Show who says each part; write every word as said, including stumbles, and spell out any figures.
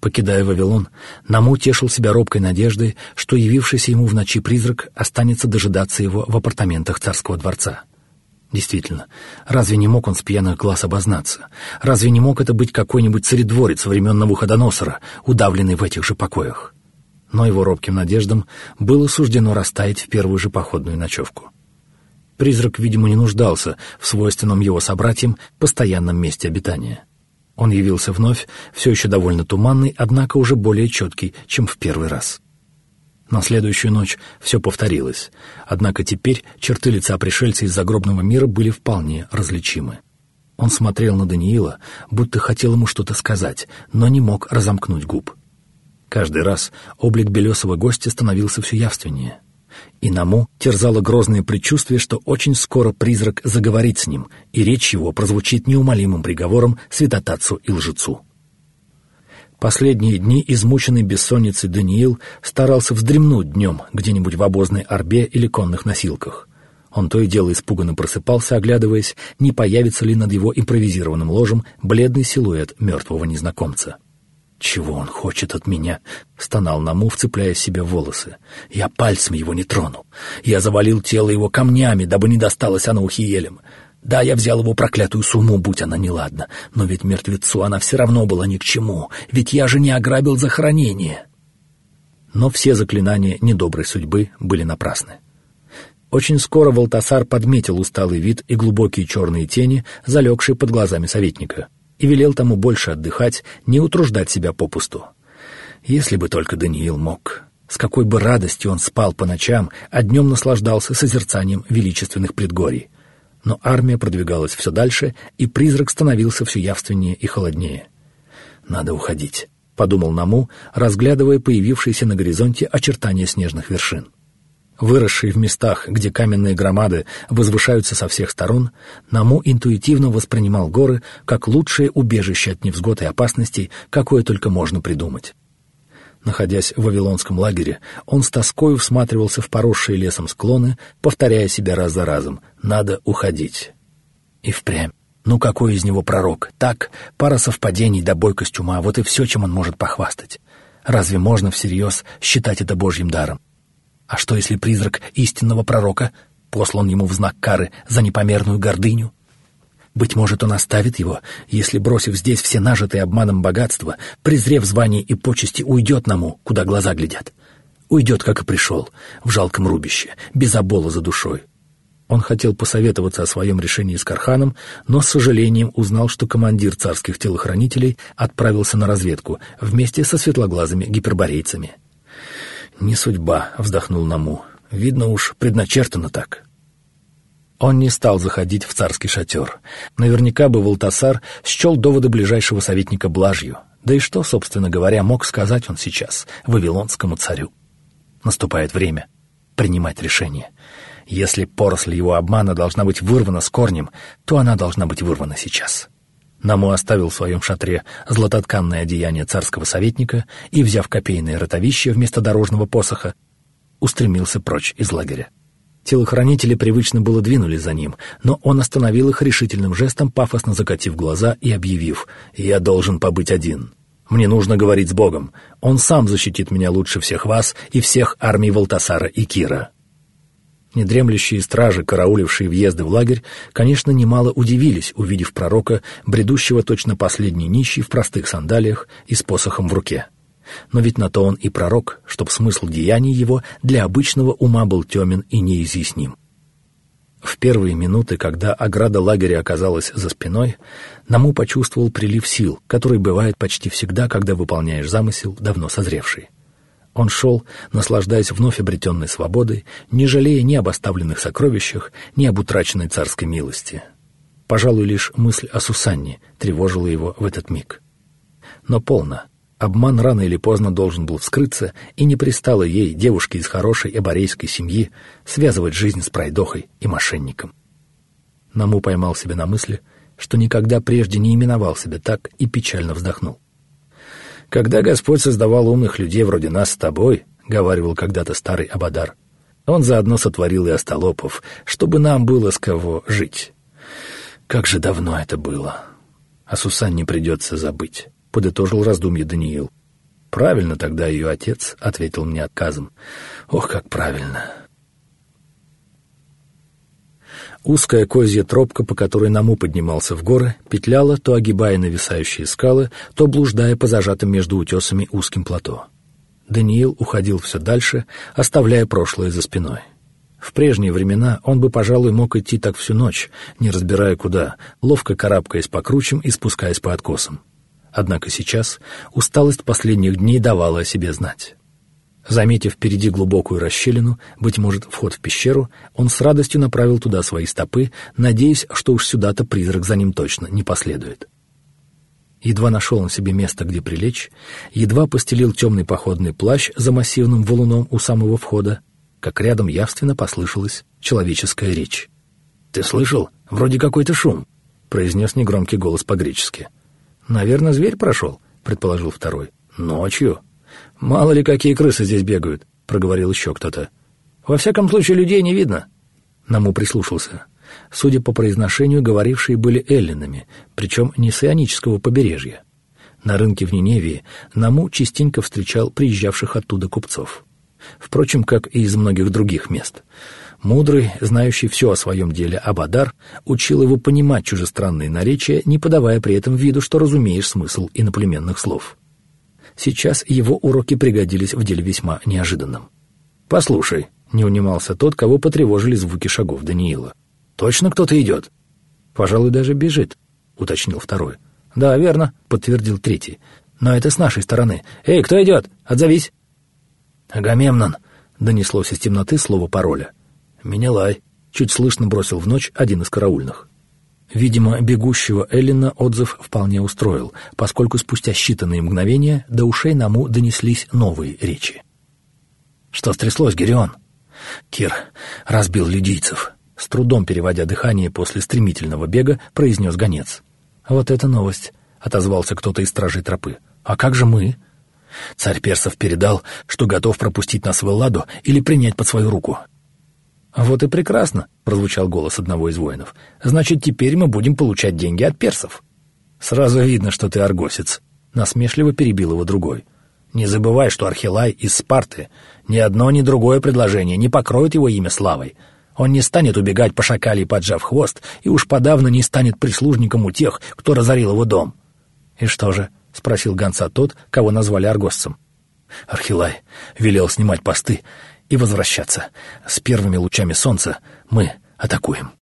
Speaker 1: Покидая Вавилон, Наму тешил себя робкой надеждой, что явившийся ему в ночи призрак останется дожидаться его в апартаментах царского дворца. Действительно, разве не мог он с пьяных глаз обознаться? Разве не мог это быть какой-нибудь царедворец времен Навуходоносора, удавленный в этих же покоях? Но его робким надеждам было суждено растаять в первую же походную ночевку. Призрак, видимо, не нуждался в свойственном его собратьям постоянном месте обитания. Он явился вновь, все еще довольно туманный, однако уже более четкий, чем в первый раз. На следующую ночь все повторилось, однако теперь черты лица пришельца из загробного мира были вполне различимы. Он смотрел на Даниила, будто хотел ему что-то сказать, но не мог разомкнуть губ. Каждый раз облик белесого гостя становился все явственнее. И Наму терзало грозное предчувствие, что очень скоро призрак заговорит с ним, и речь его прозвучит неумолимым приговором святотатцу и лжецу. Последние дни, измученный бессонницей, Даниил старался вздремнуть днем где-нибудь в обозной арбе или конных носилках. Он то и дело испуганно просыпался, оглядываясь, не появится ли над его импровизированным ложем бледный силуэт мертвого незнакомца. «Чего он хочет от меня?» — стонал Наму, вцепляя себе в волосы. «Я пальцем его не тронул. Я завалил тело его камнями, дабы не досталось оно Ухиелем. Да, я взял его проклятую сумму, будь она неладна, но ведь мертвецу она все равно была ни к чему, ведь я же не ограбил захоронение». Но все заклинания недоброй судьбы были напрасны. Очень скоро Валтасар подметил усталый вид и глубокие черные тени, залегшие под глазами советника, и велел тому больше отдыхать, не утруждать себя попусту. Если бы только Даниил мог. С какой бы радостью он спал по ночам, а днем наслаждался созерцанием величественных предгорий. Но армия продвигалась все дальше, и призрак становился все явственнее и холоднее. «Надо уходить», — подумал Наму, разглядывая появившиеся на горизонте очертания снежных вершин. Выросшие в местах, где каменные громады возвышаются со всех сторон, Наму интуитивно воспринимал горы как лучшее убежище от невзгод и опасностей, какое только можно придумать. Находясь в вавилонском лагере, он с тоскою всматривался в поросшие лесом склоны, повторяя себя раз за разом: «Надо уходить». И впрямь. Ну какой из него пророк? Так, пара совпадений да бойкость ума — вот и все, чем он может похвастать. Разве можно всерьез считать это божьим даром? А что, если призрак истинного пророка послан ему в знак кары за непомерную гордыню? Быть может, он оставит его, если, бросив здесь все нажитые обманом богатства, презрев звание и почести, уйдет Наму, куда глаза глядят. Уйдет, как и пришел, в жалком рубище, без обола за душой. Он хотел посоветоваться о своем решении с Карханом, но с сожалением узнал, что командир царских телохранителей отправился на разведку вместе со светлоглазыми гиперборейцами. «Не судьба», — вздохнул Наму. «Видно уж, предначертано так». Он не стал заходить в царский шатер. Наверняка бы Валтасар счел доводы ближайшего советника блажью. Да и что, собственно говоря, мог сказать он сейчас вавилонскому царю? Наступает время принимать решение. Если поросль его обмана должна быть вырвана с корнем, то она должна быть вырвана сейчас. Наму оставил в своем шатре златотканное одеяние царского советника и, взяв копейное ротовище вместо дорожного посоха, устремился прочь из лагеря. Телохранители привычно было двинулись за ним, но он остановил их решительным жестом, пафосно закатив глаза и объявив: «Я должен побыть один. Мне нужно говорить с Богом. Он сам защитит меня лучше всех вас и всех армий Валтасара и Кира». Недремлющие стражи, караулившие въезды в лагерь, конечно, немало удивились, увидев пророка, бредущего точно последний нищий в простых сандалиях и с посохом в руке. Но ведь на то он и пророк, чтоб смысл деяний его для обычного ума был темен и неизъясним. В первые минуты, когда ограда лагеря оказалась за спиной, Наму почувствовал прилив сил, который бывает почти всегда, когда выполняешь замысел, давно созревший. Он шел, наслаждаясь вновь обретенной свободой, не жалея ни об оставленных сокровищах, ни об утраченной царской милости. Пожалуй, лишь мысль о Сусанне тревожила его в этот миг. Но полно. Обман рано или поздно должен был вскрыться, и не пристало ей, девушке из хорошей эборейской семьи, связывать жизнь с пройдохой и мошенником. Наму поймал себя на мысли, что никогда прежде не именовал себя так, и печально вздохнул. «Когда Господь создавал умных людей вроде нас с тобой, — говаривал когда-то старый Абадар, — Он заодно сотворил и остолопов, чтобы нам было с кого жить. Как же давно это было! О Сусанне придется забыть», — подытожил раздумье Даниил. «Правильно тогда ее отец», — ответил мне отказом. «Ох, как правильно». Узкая козья тропка, по которой Наму поднимался в горы, петляла, то огибая нависающие скалы, то блуждая по зажатым между утесами узким плато. Даниил уходил все дальше, оставляя прошлое за спиной. В прежние времена он бы, пожалуй, мог идти так всю ночь, не разбирая куда, ловко карабкаясь по кручам и спускаясь по откосам. Однако сейчас усталость последних дней давала о себе знать. Заметив впереди глубокую расщелину, быть может, вход в пещеру, он с радостью направил туда свои стопы, надеясь, что уж сюда-то призрак за ним точно не последует. Едва нашел он себе место, где прилечь, едва постелил темный походный плащ за массивным валуном у самого входа, как рядом явственно послышалась человеческая речь. «Ты слышал? Вроде какой-то шум», — произнес негромкий голос по-гречески. «Наверное, зверь прошел», — предположил второй. «Ночью? Мало ли какие крысы здесь бегают», — проговорил еще кто-то. «Во всяком случае, людей не видно». Наму прислушался. Судя по произношению, говорившие были эллинами, причем не с ионического побережья. На рынке в Ниневии Наму частенько встречал приезжавших оттуда купцов. Впрочем, как и из многих других мест. Мудрый, знающий все о своем деле Абадар, учил его понимать чужестранные наречия, не подавая при этом виду, что разумеешь смысл иноплеменных слов. Сейчас его уроки пригодились в деле весьма неожиданном. «Послушай», — не унимался тот, кого потревожили звуки шагов Даниила. «Точно кто-то идет?» «Пожалуй, даже бежит», — уточнил второй. «Да, верно», — подтвердил третий. «Но это с нашей стороны. Эй, кто идет? Отзовись!» «Агамемнон», — донеслось из темноты слово пароля. «Менелай», — чуть слышно бросил в ночь один из караульных. Видимо, бегущего Эллина отзыв вполне устроил, поскольку спустя считанные мгновения до ушей Наму донеслись новые речи. «Что стряслось, Герион?» «Кир разбил лидийцев», — с трудом переводя дыхание после стремительного бега, произнес гонец. «Вот это новость», — отозвался кто-то из стражей тропы. «А как же мы?» «Царь персов передал, что готов пропустить нас в Элладу или принять под свою руку». «Вот и прекрасно», — прозвучал голос одного из воинов. «Значит, теперь мы будем получать деньги от персов». «Сразу видно, что ты аргосец», — насмешливо перебил его другой. «Не забывай, что Архилай из Спарты. Ни одно, ни другое предложение не покроет его имя славой. Он не станет убегать по шакале, поджав хвост, и уж подавно не станет прислужником у тех, кто разорил его дом». «И что же?» — спросил гонца тот, кого назвали аргосцем. «Архилай велел снимать посты и возвращаться. С первыми лучами солнца мы атакуем».